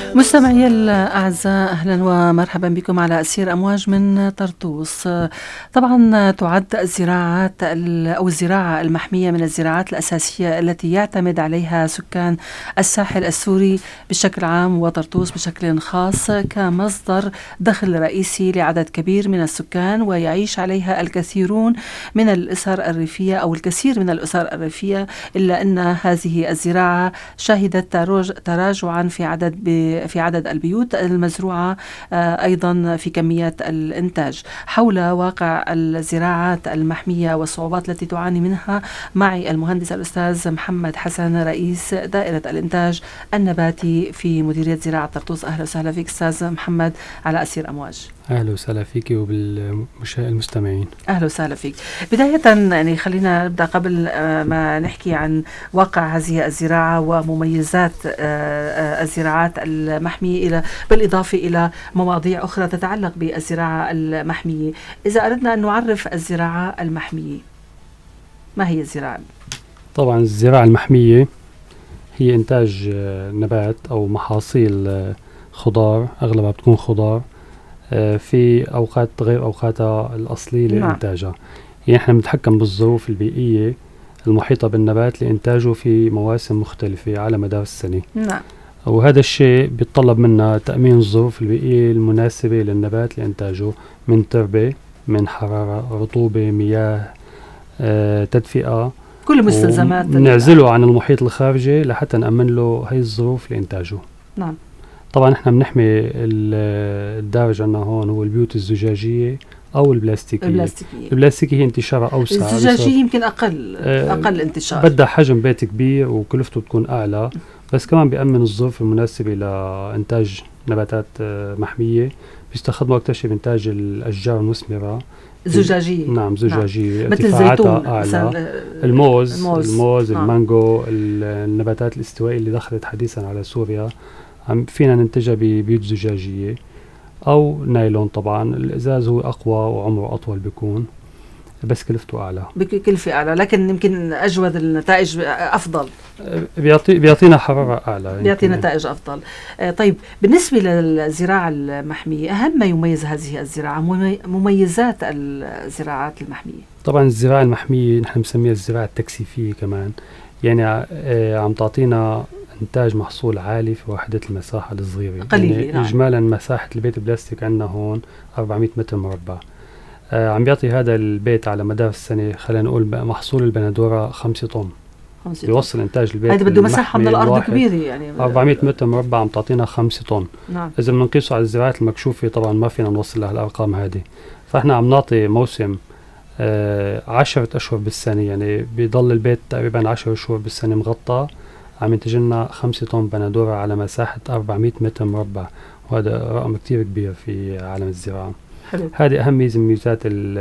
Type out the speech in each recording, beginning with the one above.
مستمعي الأعزاء، أهلا ومرحبا بكم على أسير أمواج من طرطوس. طبعا تعد الزراعات أو الزراعة المحمية من الزراعات الأساسية التي يعتمد عليها سكان الساحل السوري بشكل عام وطرطوس بشكل خاص كمصدر دخل رئيسي لعدد كبير من السكان، ويعيش عليها الكثيرون من الأسر الريفية أو الكثير من الأسر الريفية، إلا أن هذه الزراعة شهدت تراجعا في عدد البيوت المزروعة، أيضا في كمية الإنتاج. حول واقع الزراعات المحمية والصعوبات التي تعاني منها معي المهندس الأستاذ محمد حسن، رئيس دائرة الإنتاج النباتي في مديرية زراعة طرطوس. أهلا وسهلا فيك أستاذ محمد على أسير أمواج. أهلا وسهلا فيك وبالمستمعين. أهلا وسهلا فيك. بداية يعني خلينا نبدأ قبل ما نحكي عن واقع هذه الزراعة ومميزات الزراعات المحمية بالإضافة إلى مواضيع أخرى تتعلق بالزراعة المحمية. إذا أردنا أن نعرف الزراعة المحمية، ما هي الزراعة؟ طبعا الزراعة المحمية هي إنتاج نبات أو محاصيل خضار، أغلبها بتكون خضار في أوقات غير أوقاتها الأصلية لإنتاجها. يعني إحنا بنتحكم بالظروف البيئية المحيطة بالنبات لإنتاجه في مواسم مختلفة على مدار السنة. نعم. وهذا الشيء بيتطلب منا تأمين الظروف البيئية المناسبة للنبات لإنتاجه، من تربة، من حرارة، رطوبة، مياه، تدفئة، كل مستلزمات نعزله عن المحيط الخارجي لحتى نأمن له هاي الظروف لإنتاجه. نعم. طبعا احنا بنحمي الدارج عنا هون هو البيوت الزجاجية أو البلاستيكية. البلاستيكية هي انتشارها أوسع، الزجاجية يمكن أقل انتشار، بدها حجم بيت كبير وكلفته تكون أعلى، بس كمان بيأمن الظروف المناسبة لإنتاج نباتات محمية. بيستخدموا أكتر شيء بإنتاج الأشجار المثمرة زجاجية. نعم زجاجية، مثل الزيتون، أعلى، الموز، المانجو، النباتات الاستوائية اللي دخلت حديثا على سوريا فينا ننتجها ببيوت زجاجية أو نايلون. طبعا الإزاز هو أقوى وعمره أطول بيكون، بس كلفته أعلى، بكلفة أعلى، لكن يمكن أجود النتائج أفضل، بيعطينا حرارة أعلى، بيعطي نتائج أفضل. طيب بالنسبة للزراعة المحمية، أهم ما يميز هذه الزراعة، مميزات الزراعات المحمية؟ طبعا الزراعة المحمية نحن نسميها الزراعة التكثيفية كمان، يعني عم تعطينا إنتاج محصول عالي في وحدة المساحة الصغيرة قليلة. يعني إجمالا مساحة البيت البلاستيك عندنا هون 400 متر مربع. عم بيعطي هذا البيت على مدار السنة، خلينا نقول محصول البندورة 5 طن. بيوصل إنتاج البيت هذا بده مساحة من الأرض كبيرة، يعني 400 متر مربع عم تعطينا 5 طن. نعم. إذا بنقيسه على الزراعات المكشوفة طبعا ما فينا نوصل لها الأرقام هذه. فإحنا عم نعطي موسم 10 أشهر بالسنة، يعني بيضل البيت تقريبا 10 شهور بالسنة مغطى، عم ينتج لنا 5 طن بندورة على مساحة 400 متر مربع، وهذا رقم كتير كبير في عالم الزراعة. هذه أهم ميزة من ميزات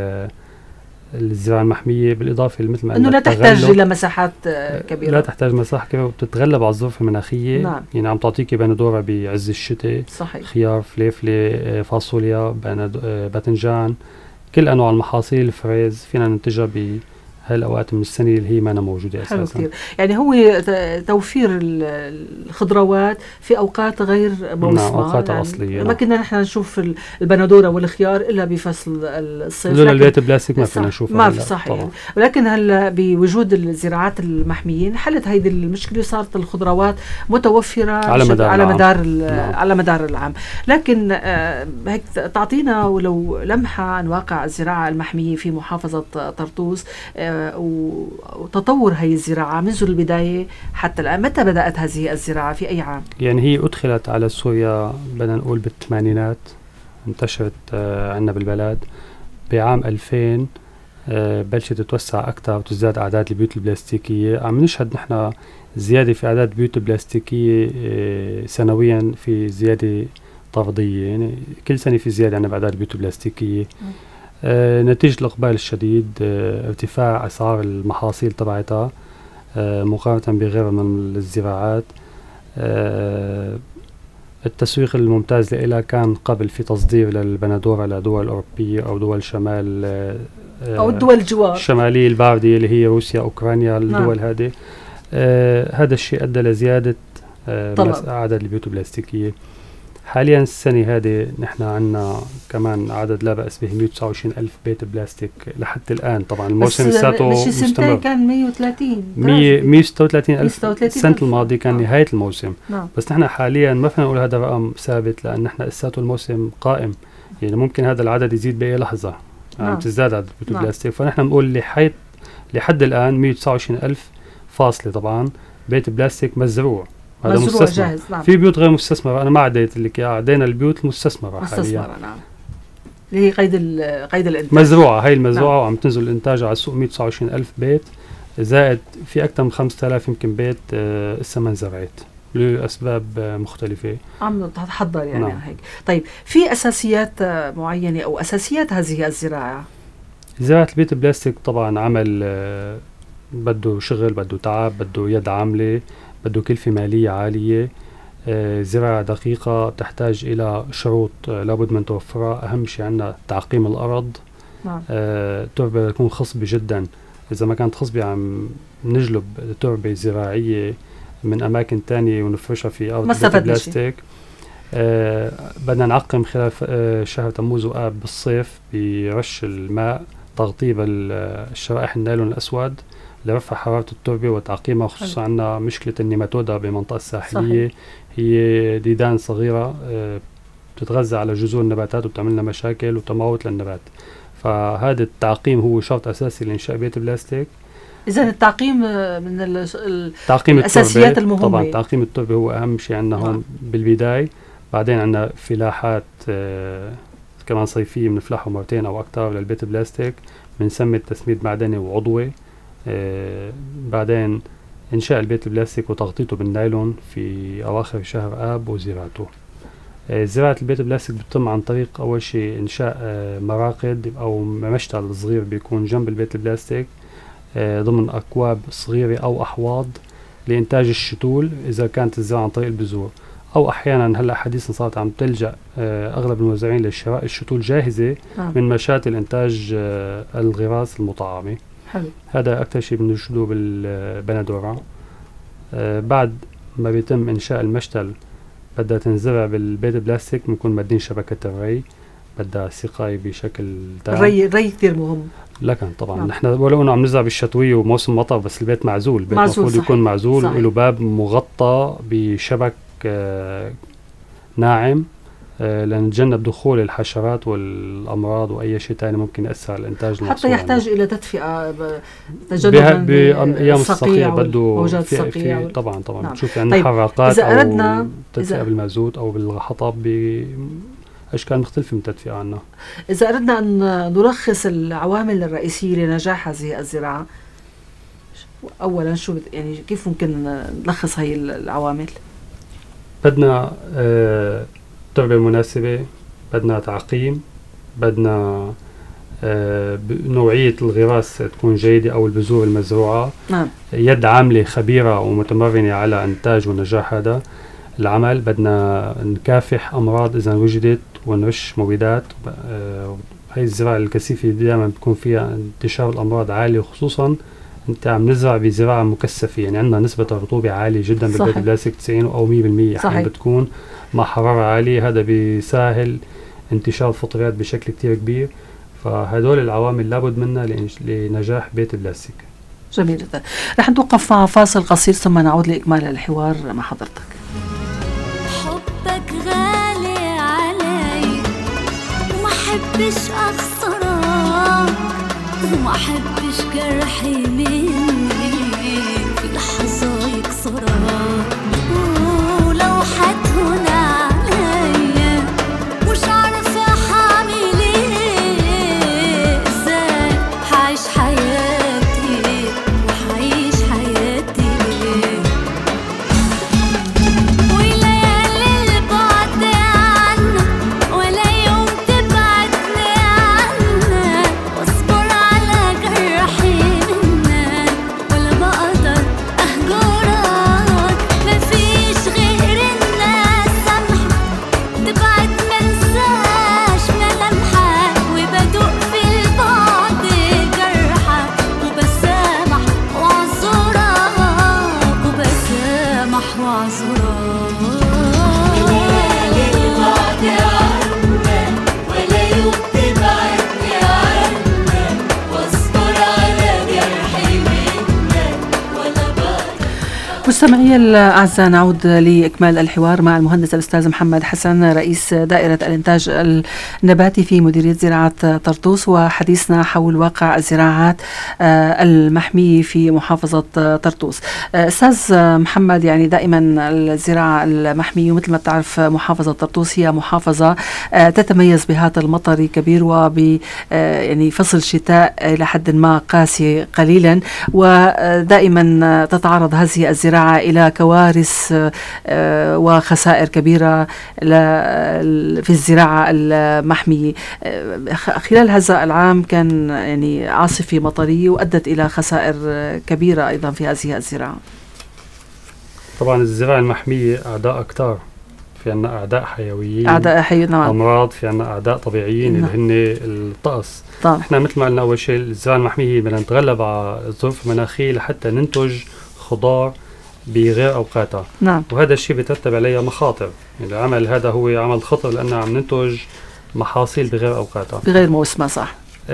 الزراعة المحمية، بالإضافة مثل ما أنه لا تحتاج إلى مساحات كبيرة، لا تحتاج مساحة كبيرة وبتتغلب على الظروف المناخية. نعم. يعني عم تعطيك بندورة بعز الشتاء، خيار، فليفلة، فاصوليا، باذنجان، كل أنواع المحاصيل، الفريز فينا ننتجها بهالأوقات من السنة اللي هي ما موجودة أساسا. حلو كتير. يعني هو توفير الخضروات في أوقات غير موسمة. نعم، أوقات أصلية. ما كنا نحن نشوف البندورة والخيار إلا بفصل الصيف، لولا البيت البلاستيك ما فينا نشوفها، ما في صحيح. ولكن هلا بوجود الزراعات المحمية حلت هيدي المشكلة، صارت الخضروات متوفرة على مدار العام. لكن هيك تعطينا ولو لمحة عن واقع الزراعة المحمية في محافظة طرطوس وتطور هذه الزراعة منذ البداية حتى الآن. متى بدأت هذه الزراعة، في أي عام؟ يعني هي أدخلت على سوريا بدنا نقول بالثمانينات، انتشرت عندنا بالبلد بعام 2000. بلشت تتوسع أكثر وتزداد أعداد البيوت البلاستيكية. عم نشهد نحن زيادة في أعداد البيوت البلاستيكية سنويا، في زيادة طردية، يعني كل سنة في زيادة عندنا بأعداد البيوت البلاستيكية. نتيجة الإقبال الشديد، ارتفاع أسعار المحاصيل تبعتها مقارنة بغيرها من الزراعات. التسويق الممتاز لها كان قبل في تصدير للبندورة لدول أوروبية أو دول شمال أو الدول الجوار الشمالية الباردة اللي هي روسيا، أوكرانيا، الدول هذه. هذا الشيء أدى لزيادة عدد البيوت البلاستيكية. حاليا السنة هذه نحن عنا كمان عدد لا بأس به 129 ألف بيت بلاستيك لحد الآن. طبعا الموسم لساته مستمر، كان 136 ألف السنة الماضية كان نهاية الموسم. بس نحن حاليا ما فينا نقول هذا رقم ثابت، لأن نحن لساته الموسم قائم، يعني ممكن هذا العدد يزيد بأي لحظة، تزداد عدد بيوت البلاستيك. فنحن نقول لحد الآن 129 ألف فاصلة طبعا بيت بلاستيك مزروع، هذا مستثمر. جاهز. في بيوت غير مستثمرة، أنا ما عديت لك إياها، عدينا البيوت المستثمرة حاليا. نعم. اللي هي قيد الإنتاج. مزروعة، هاي المزروعة وعم تنزل الإنتاج على السوق 129 ألف بيت، زائد في أكثر من 5000 يمكن بيت لسه ما انزرعت لأسباب مختلفة. عم تتحضر يعني. نعم. هيك. طيب في أساسيات معينة أو أساسيات هذه الزراعة؟ زراعة البيت البلاستيك طبعا عمل بده شغل، بده تعب، بده يد عاملة، بده كلفة مالية عالية. زراعة دقيقة تحتاج إلى شروط لابد من توفرها. أهم شيء عندنا تعقيم الأرض. نعم. تربة تكون خصبة جدا. إذا ما كانت خصبة عم نجلب تربة زراعية من أماكن تانية ونفرشها في أرض بلاستيك. بدنا نعقم خلال شهر تموز وآب بالصيف برش الماء، تغطية بالشرائح النايلون الأسود لرفع حرارة التربة وتعقيمها. خصوصا عندنا مشكلة النيماتودا بالمنطقة الساحلية. صحيح. هي ديدان صغيرة بتتغذى على جذور النباتات وبتعمل لنا مشاكل وتموت للنبات. فهذا التعقيم هو شرط أساسي لإنشاء بيت بلاستيك. إذا التعقيم من الأساسيات المهمة. طبعا تعقيم التربة هو أهم شيء عندنا هون بالبداية. بعدين عندنا فلاحات كمان صيفية بنفلحه مرتين أو أكثر للبيت بلاستيك، بنسمي التسميد معدني وعضوي. بعدين إنشاء البيت البلاستيك وتغطيته بالنايلون في أواخر شهر آب وزراعته. زراعة البيت البلاستيك بتتم عن طريق أول شيء إنشاء مراقد أو مشتل صغير بيكون جنب البيت البلاستيك ضمن أكواب صغيرة أو أحواض لإنتاج الشتول إذا كانت الزراعة عن طريق البذور، أو أحيانا هلأ حديثا صارت عم تلجأ أغلب الموزعين لشراء الشتول جاهزة من مشاتل إنتاج الغراس المطعمة. حلو. هذا أكثر شيء بنشهده بالبندورة. بعد ما بيتم إنشاء المشتل بدها تنزرع بالبيت البلاستيك، بنكون مادين شبكة الري، بدها سقاية بشكل تام. الري كثير مهم. لكن طبعا نحن ولو انه عم نزرع بالشتوية وموسم مطر، بس البيت معزول، البيت المفروض يكون معزول وله باب مغطى بشبك ناعم لنتجنب دخول الحشرات والأمراض وأي شيء تاني ممكن يأثر على الإنتاج. حتى يحتاج إلى تدفئة بأيام الصقيع بده في طبعا نعم. بتشوفي عندنا حراقات أو تدفئة بالمازوت أو بالحطب بأشكال مختلفة من التدفئة عنا. إذا أردنا أن نلخص العوامل الرئيسية لنجاح هذه الزراعة، أولا شو يعني كيف ممكن نلخص هاي العوامل؟ بدنا تربة مناسبة، بدنا تعقيم، بدنا نوعية الغراس تكون جيدة أو البذور المزروعة. نعم. يد عاملة خبيرة ومتمرنة على إنتاج ونجاح هذا العمل. بدنا نكافح أمراض إذا وجدت ونرش مبيدات. هاي الزراعة الكثيفة دائما بتكون فيها انتشار الأمراض عالي، وخصوصا انت عم نزرع بزراعة مكثفة، يعني عندنا نسبة الرطوبة عالية جدا بالبيت البلاستيك 90 أو 100%. أحيانا بتكون مع حرارة عالية، هذا بيسهل انتشار الفطريات بشكل كتير كبير. فهدول العوامل لابد منها لنجاح بيت البلاستيك. جميل جدا. رح نتوقف مع فاصل قصير ثم نعود لإكمال الحوار مع حضرتك. حبك غالي علي وما حبش أخسرك وما حبش جرحي مني في لحظة يكسرك، ولو حتهون عليا مش عارفة حعمل ايه، ازاي حعيش حياتي وحعيش حياتي ليه، وليالي البعد عنك ولا يوم تبعدني عنك، واصبر على جرحي منك مستمعي الأعزاء، نعود لإكمال الحوار مع المهندس الأستاذ محمد حسن رئيس دائرة الإنتاج النباتي في مديرية زراعة طرطوس، وحديثنا حول واقع الزراعات المحمية في محافظة طرطوس. أستاذ محمد، يعني دائما الزراعة المحمية مثل ما بتعرف محافظة طرطوس هي محافظة تتميز بهذا المطر الكبير وب يعني فصل شتاء إلى حد ما قاسي قليلا، ودائما تتعرض هذه الزراعة إلى كوارث وخسائر كبيرة في الزراعة المحمية. خلال هذا العام كان يعني عاصفة مطرية وأدت إلى خسائر كبيرة أيضا في هذه الزراعة. طبعا الزراعة المحمية أعداء كتار، في عنا أعداء حيويين، أعداء حيويين، أمراض، في عنا أعداء طبيعيين اللي هن الطقس. إحنا مثل ما قلنا أول شيء الزراعة المحمية بدنا نتغلب على الظروف المناخية لحتى ننتج خضار بغير أوقاتها. نعم. وهذا الشيء بيترتب عليه مخاطر، يعني العمل هذا هو عمل خطر لأننا عم ننتج محاصيل بغير أوقاتها، بغير موسمها. صح.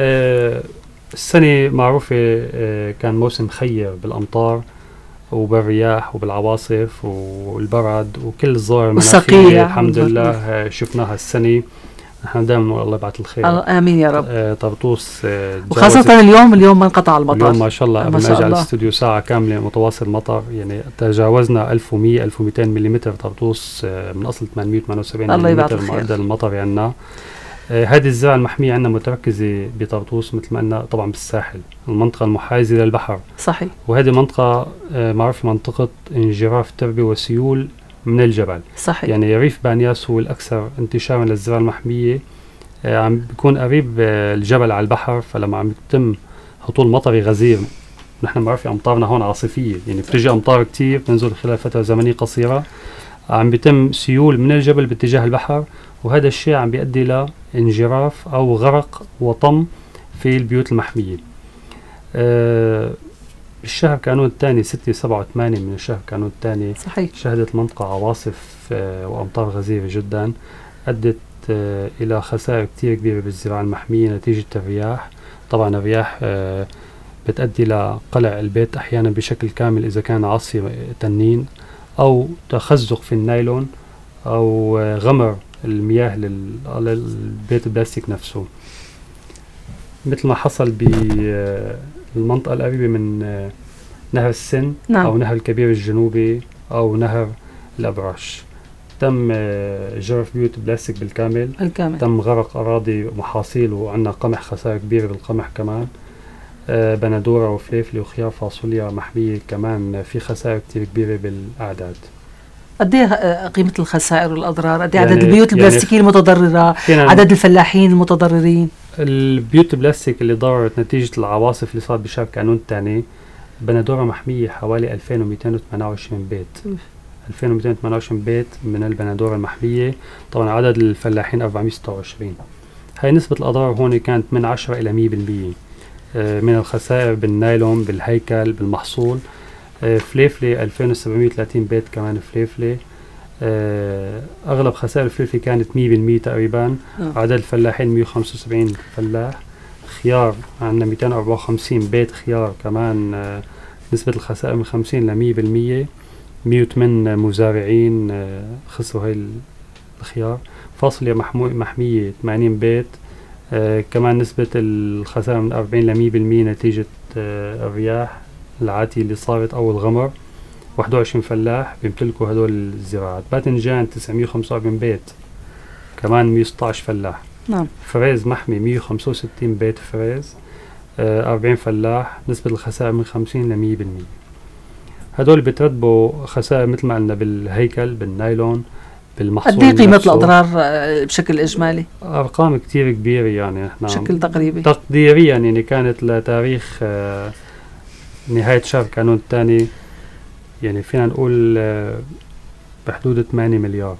السنة معروفة كان موسم خير بالأمطار وبالرياح وبالعواصف والبرد وكل الظواهر المناخية الحمد لله شفناها السنة. نحن دائما نقول الله يبعث الخير. آمين يا رب. طرطوس وخاصة اليوم ما انقطع المطر. اليوم ما شاء الله قبل ما اجي على الاستوديو ساعة كاملة متواصل مطر، يعني تجاوزنا 1100 1200 ملم طرطوس من أصل 878 ملم معدل المطر عندنا. هذه الزراعة المحمية عندنا متركزة بطرطوس مثل ما قلنا طبعا بالساحل، المنطقة المحاذية للبحر. صحيح. وهذه منطقة معروفة منطقة انجراف تربة وسيول من الجبل. صحيح. يعني ريف بانياس هو الأكثر انتشارا للزراعة المحمية، عم بيكون قريب الجبل على البحر، فلما عم يتم هطول مطري غزير، نحن معروف أمطارنا هون عاصفية، يعني بتجي أمطار كتير بتنزل خلال فترة زمنية قصيرة، عم بيتم سيول من الجبل باتجاه البحر، وهذا الشيء عم بيؤدي إلى انجراف أو غرق وطم في البيوت المحمية. الشهر كانون الثاني 6 7 8 من الشهر كانون الثاني شهدت المنطقة عواصف وأمطار غزيرة جدا أدت إلى خسائر كتير كبيرة بالزراعة المحمية نتيجة الرياح. طبعا الرياح بتؤدي إلى قلع البيت أحيانا بشكل كامل إذا كان عاصفة تنين، أو تخزق في النايلون، أو غمر المياه للبيت البلاستيك نفسه، مثل ما حصل بالمنطقة القريبة من نهر السن. نعم. أو نهر الكبير الجنوبي أو نهر الأبرش، تم جرف بيوت بلاستيك بالكامل. تم غرق أراضي ومحاصيل، وعندنا قمح، خسائر كبيرة بالقمح كمان. بندورة وفليفلي وخيار فاصوليا محمية كمان في خسائر كتير كبيرة بالأعداد. قد ايه قيمة الخسائر والأضرار؟ قد ايه عدد البيوت البلاستيكية المتضررة؟ عدد الفلاحين المتضررين؟ البيوت البلاستيك اللي ضررت نتيجة العواصف اللي صارت بشهر كانون الثاني، بندورة محمية حوالي 2228 بيت. 2228 بيت من البندورة المحمية. طبعا عدد الفلاحين 426. هاي نسبة الأضرار هون كانت من 10 إلى 100% من الخسائر بالنايلون، بالهيكل، بالمحصول. فليفلي 2730 بيت كمان فليفلي. أغلب خسائر الفليفلي كانت 100% تقريبا. عدد الفلاحين 175 فلاح. خيار عندنا 254 بيت خيار كمان، نسبة الخسائر من 50 ل 100%. 108 مزارعين خسروا هاي الخيار. فاصوليا محمية 80 بيت، كمان نسبة الخسائر من 40 ل 100% نتيجة الرياح العاتية اللي صارت أو الغمر. 21 فلاح بيمتلكوا هدول الزراعات. باذنجان 945 بيت، كمان 116 فلاح. نعم. فريز محمي 165 بيت فريز، 40 فلاح، نسبة الخسائر من 50 ل 100%. هدول بيترتبوا خسائر مثل ما قلنا بالهيكل، بالنايلون، بالمحصول. قد ايه قيمة الأضرار بشكل إجمالي؟ أرقام كتير كبيرة، يعني احنا بشكل تقديريا يعني كانت لتاريخ نهاية شهر كانون الثاني، يعني فينا نقول بحدود 8 مليار.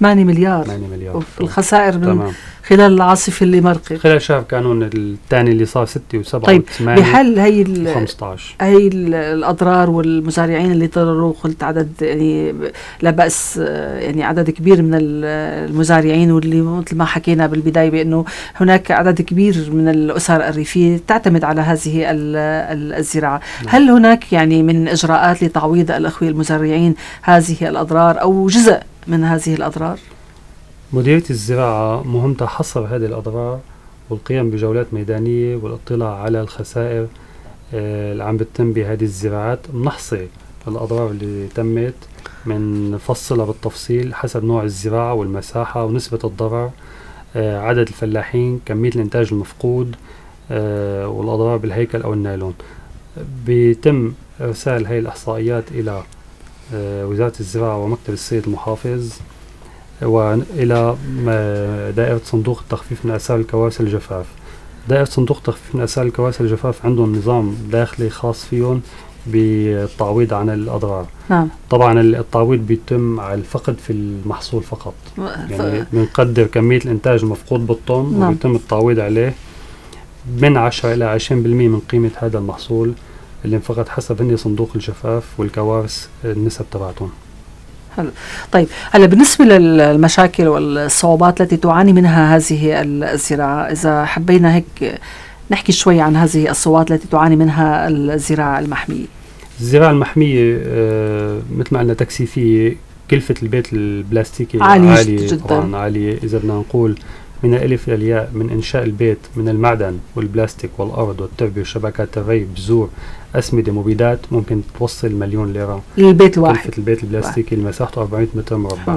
8 مليار 8 مليار. وفي الخسائر من تمام. خلال العاصفة اللي مرقت. خلال شهر كانون الثاني اللي صار 6 و7 طيب و8 بحل هي و15 هي الأضرار والمزارعين اللي ضرروا، قلت عدد يعني لا بأس، يعني عدد كبير من المزارعين، واللي مثل ما حكينا بالبداية بأنه هناك عدد كبير من الأسر الريفية تعتمد على هذه الزراعة. هل هناك يعني من إجراءات لتعويض الأخوة المزارعين هذه الأضرار أو جزء من هذه الأضرار؟ مديرية الزراعة مهمتها حصر هذه الأضرار والقيام بجولات ميدانية والاطلاع على الخسائر اللي عم بتتم بهذه الزراعات. بنحصي الأضرار اللي تمت، من فصلها بالتفصيل حسب نوع الزراعة والمساحة ونسبة الضرر، عدد الفلاحين، كمية الإنتاج المفقود، والأضرار بالهيكل أو النايلون. بيتم إرسال هاي الإحصائيات إلى وزارة الزراعة ومكتب السيد المحافظ وإلى دائرة صندوق التخفيف من آثار الكوارث الجفاف. دائرة صندوق التخفيف من آثار الكوارث الجفاف عندهم نظام داخلي خاص فيهم بالتعويض عن الأضرار. نعم. طبعا التعويض بيتم على الفقد في المحصول فقط، يعني بنقدر كمية الإنتاج المفقود بالطن. نعم. وبيتم التعويض عليه من 10 إلى 20% من قيمة هذا المحصول اللي انفقد حسب هني صندوق الجفاف والكوارث النسب تبعتهم. حلو. طيب هلا بالنسبة للمشاكل والصعوبات التي تعاني منها هذه الزراعة، إذا حبينا هيك نحكي شوي عن هذه الصعوبات التي تعاني منها الزراعة المحمية. الزراعة المحمية مثل ما قلنا تكثيفية. كلفة البيت البلاستيكي عالية جدا، طبعا عالية. إذا بدنا نقول من الألف إلى الياء، من إنشاء البيت من المعدن والبلاستيك والأرض والتربة وشبكات الري، بذور، أسمدة، مبيدات، ممكن توصل 1,000,000 ليرة البيت الواحد. كلفة البيت البلاستيكي اللي مساحته 400 متر مربع.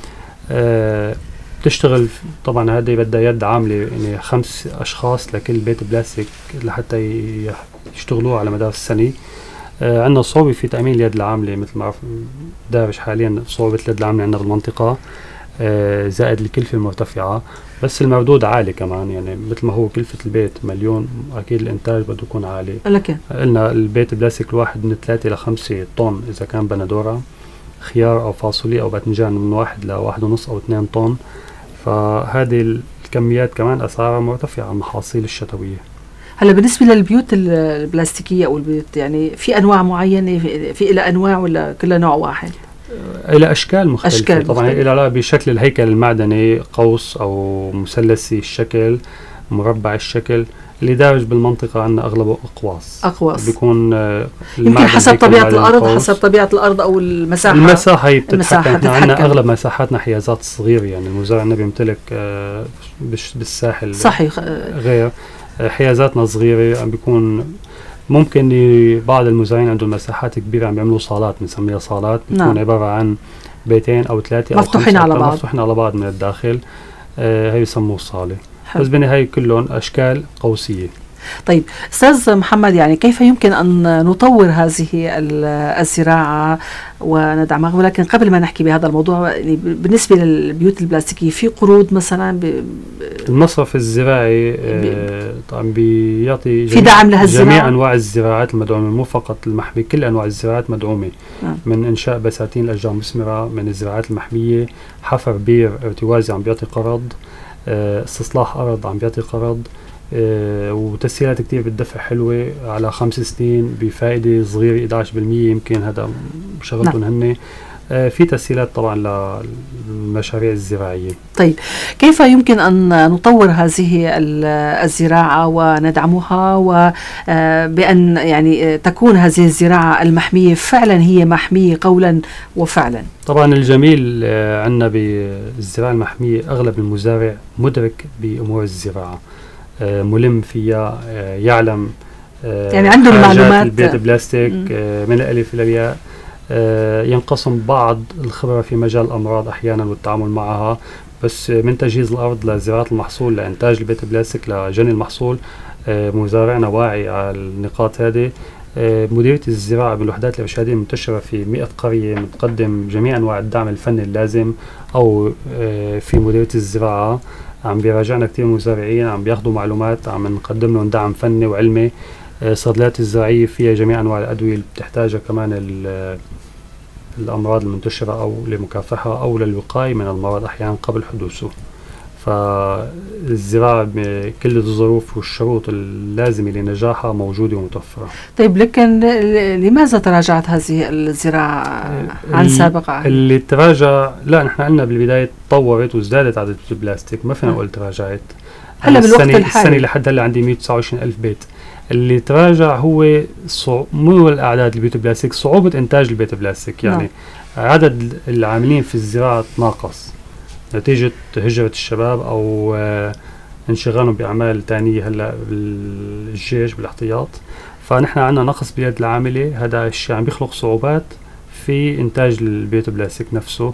تشتغل طبعا هذه بدها يد عاملة، يعني 5 أشخاص لكل بيت بلاستيك لحتى يشتغلوه على مدار السنة. عندنا صعوبة في تأمين اليد العاملة، مثل ما دارج حاليا صعوبة اليد العاملة عندنا بالمنطقة، زائد الكلفة المرتفعة. بس المردود عالي كمان، يعني مثل ما هو كلفة البيت 1,000,000 أكيد الإنتاج بده يكون عالي. لكن قلنا البيت البلاستيك الواحد من 3 إلى 5 طن إذا كان بندورة، خيار أو فاصوليا أو باذنجان من 1 إلى 1.5 أو 2 طن. فهذه الكميات كمان أسعارها مرتفعة على المحاصيل الشتوية. هلا بالنسبة للبيوت البلاستيكية أو البيوت، يعني في أنواع معينة، في إلى أنواع ولا كلها نوع واحد؟ إلى أشكال مختلفة. طبعا مختلفة. إلى علاقة بشكل الهيكل المعدني، قوس أو مثلثي الشكل، مربع الشكل. اللي دارج بالمنطقة عندنا أغلبه أقواس. بيكون يمكن حسب طبيعة الأرض، حسب طبيعة الأرض أو المساحة هي بتتحكم. احنا عندنا أغلب مساحاتنا حيازات صغيرة، يعني المزارع عندنا بيمتلك بالساحل صحيح غير حيازاتنا صغيرة. بيكون ممكن بعض المزارعين عندهم مساحات كبيرة عم بيعملوا صالات، بنسميها صالات، بتكون نعم. عبارة عن 2 أو 3 مفتوحين على بعض، مفتوحين على بعض من الداخل. هي يسموه صالة. بس بالنهاية كلهم أشكال قوسية. طيب أستاذ محمد، يعني كيف يمكن أن نطور هذه الزراعة وندعمها؟ ولكن قبل ما نحكي بهذا الموضوع، يعني بالنسبة للبيوت البلاستيكية في قروض مثلا؟ المصرف الزراعي طبعا بيعطي في دعم لها جميع أنواع الزراعات المدعومة، مو فقط المحمية، كل أنواع الزراعات مدعومة. من إنشاء بساتين الأشجار المثمرة، من الزراعات المحمية، حفر بير ارتوازي عم بيعطي قرض، استصلاح أرض عم بيعطي قرض، وتسهيلات كتير بالدفع حلوة على 5 سنين بفائدة صغيرة 11%. يمكن هذا شغلتهم هن. في تسهيلات طبعا للمشاريع الزراعية. طيب كيف يمكن أن نطور هذه الزراعة وندعمها، وبأن يعني تكون هذه الزراعة المحمية فعلا هي محمية قولا وفعلا؟ طبعا الجميل عندنا بالزراعة المحمية أغلب المزارع مدرك بأمور الزراعة، ملم فيها، يعلم يعني عنده المعلومات. البيت بلاستيك من الألف إلى الياء. ينقسم بعض الخبرة في مجال الأمراض أحيانا والتعامل معها، بس من تجهيز الأرض لزراعة المحصول لإنتاج البيت بلاستيك لجني المحصول مزارعنا واعي على النقاط هذه. مديرية الزراعة بالوحدات الإرشادية منتشرة في 100 قرية، متقدم جميع أنواع الدعم الفني اللازم. أو في مديرية الزراعة عم بيراجعنا كتير مزارعين، عم بياخدوا معلومات، عم نقدم لهم دعم فني وعلمي. صيدليات الزراعية فيها جميع أنواع الأدوية اللي بتحتاجها كمان الأمراض المنتشرة أو لمكافحة أو للوقاية من المرض أحيانا قبل حدوثه. فالزراعة بكل الظروف والشروط اللازمة لنجاحها موجودة ومتوفرة. طيب لكن لماذا تراجعت هذه الزراعة عن سابقة؟ اللي تراجع، لا نحن قلنا بالبداية تطورت وازدادت عدد البلاستيك، ما فينا نقول تراجعت. هلا بالوقت الحالي السنة لحد هلا عندي 129 ألف بيت. اللي تراجع هو مو الأعداد البيوت البلاستيك، صعوبة إنتاج البيت البلاستيك. يعني عدد العاملين في الزراعة تناقص نتيجة هجرة الشباب أو انشغالهم بأعمال تانية هلا بالجيش بالاحتياط. فنحن عندنا نقص بيد العاملة، هذا الشيء عم بيخلق صعوبات في إنتاج البيت البلاستيك نفسه.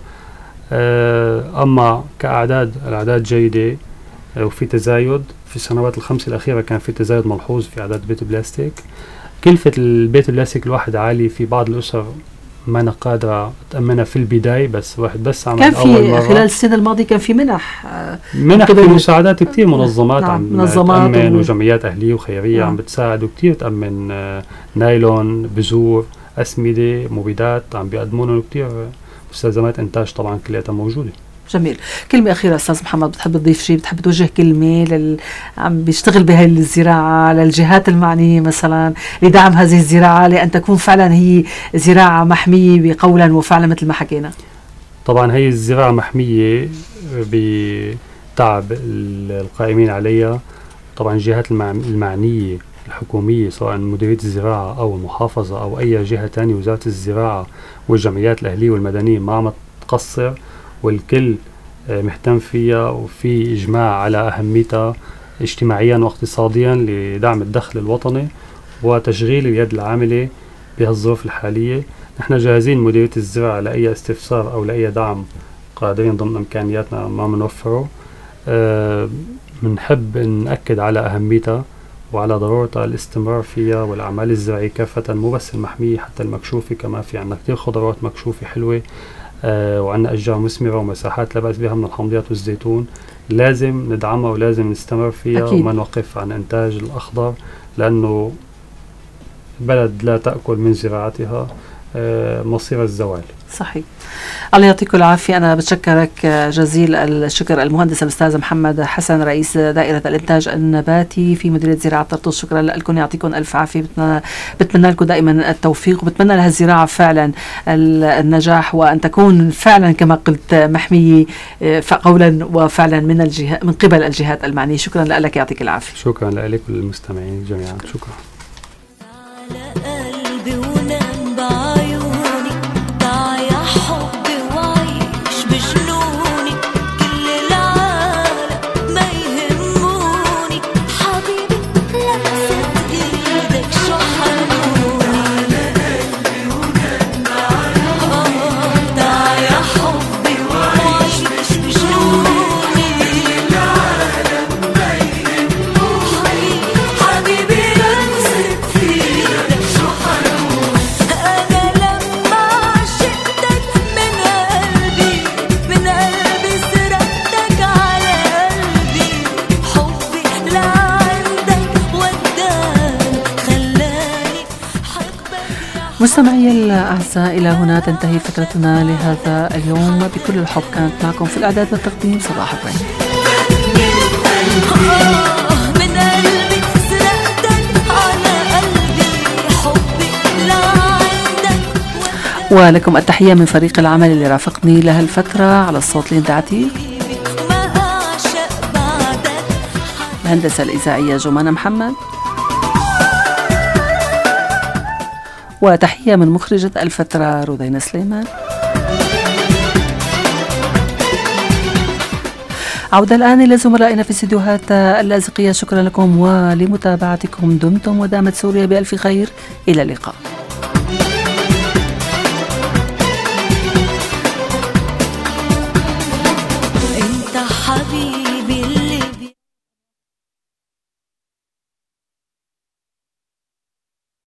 أما كأعداد، الأعداد جيدة وفي تزايد. في السنوات الخمس الأخيرة كان في تزايد ملحوظ في أعداد البيت البلاستيك. كلفة البيت البلاستيك الواحد عالي، في بعض الأسر ما أنا قادرة أتأمنها في البداية، بس واحد بس عمل كان أول مرة. في خلال السنة الماضية كان في منح في مساعدات كتير، منظمات عم منظمات تأمن وجمعيات أهلية وخيرية عم بتساعد وكتير تأمن نايلون، بذور، أسمدة، مبيدات عم بيقدموا لهم كتير مستلزمات إنتاج طبعا كلها موجودة. جميل. كلمة أخيرة أستاذ محمد، بتحب تضيف شيء، بتحب توجه كلمة عم بيشتغل بهاي الزراعة، للجهات المعنية مثلا لدعم هذه الزراعة لأن تكون فعلا هي زراعة محمية بقولا وفعلا مثل ما حكينا؟ طبعا هي الزراعة محمية بتعب القائمين عليها. طبعا الجهات المعنية الحكومية سواء مديرية الزراعة أو المحافظة أو أي جهة تانية، وزارة الزراعة والجمعيات الأهلية والمدنية ما عم تقصر، والكل مهتم فيها وفي إجماع على أهميتها اجتماعيا واقتصاديا لدعم الدخل الوطني وتشغيل اليد العاملة بهالظروف الحالية. نحن جاهزين مديرية الزراعة لأي استفسار أو لأي دعم قادرين ضمن إمكانياتنا ما منوفره. بنحب نأكد على أهميتها وعلى ضرورة الاستمرار فيها والأعمال الزراعية كافة، مو بس المحمية حتى المكشوفة كمان. في عنا كتير خضروات مكشوفة حلوة، وعندنا أشجار مثمرة ومساحات لا بأس بها من الحمضيات والزيتون، لازم ندعمها ولازم نستمر فيها أكيد. وما نوقف عن إنتاج الأخضر، لأنه بلد لا تأكل من زراعتها مصير الزوال. صحيح. الله يعطيكم العافية. أنا بتشكرك جزيل الشكر المهندس الأستاذ محمد حسن رئيس دائرة الإنتاج النباتي في مديرية زراعة طرطوس. شكرا لكم، يعطيكم ألف عافية. بتمنى لكم دائما التوفيق، وبتمنى لها الزراعة فعلا النجاح، وأن تكون فعلا كما قلت محمية قولا وفعلا من قبل الجهات المعنية. شكرا لك، يعطيك العافية. شكرا لك وللمستمعين جميعا. شكرا. مستمعي الأعزاء، إلى هنا تنتهي فترتنا لهذا اليوم. بكل الحب كانت معكم في الإعداد والتقديم صباح الخير. ولكم التحية من فريق العمل اللي رافقني لها الفترة على الصوت الإذاعي، الهندسة الإذاعية جمانة محمد، وتحية من مخرجة الفترة رودينا سليمان. عودة الآن إلى زملائنا في استديوهات اللاذقية. شكرا لكم ولمتابعتكم. دمتم ودامت سوريا بألف خير. إلى اللقاء.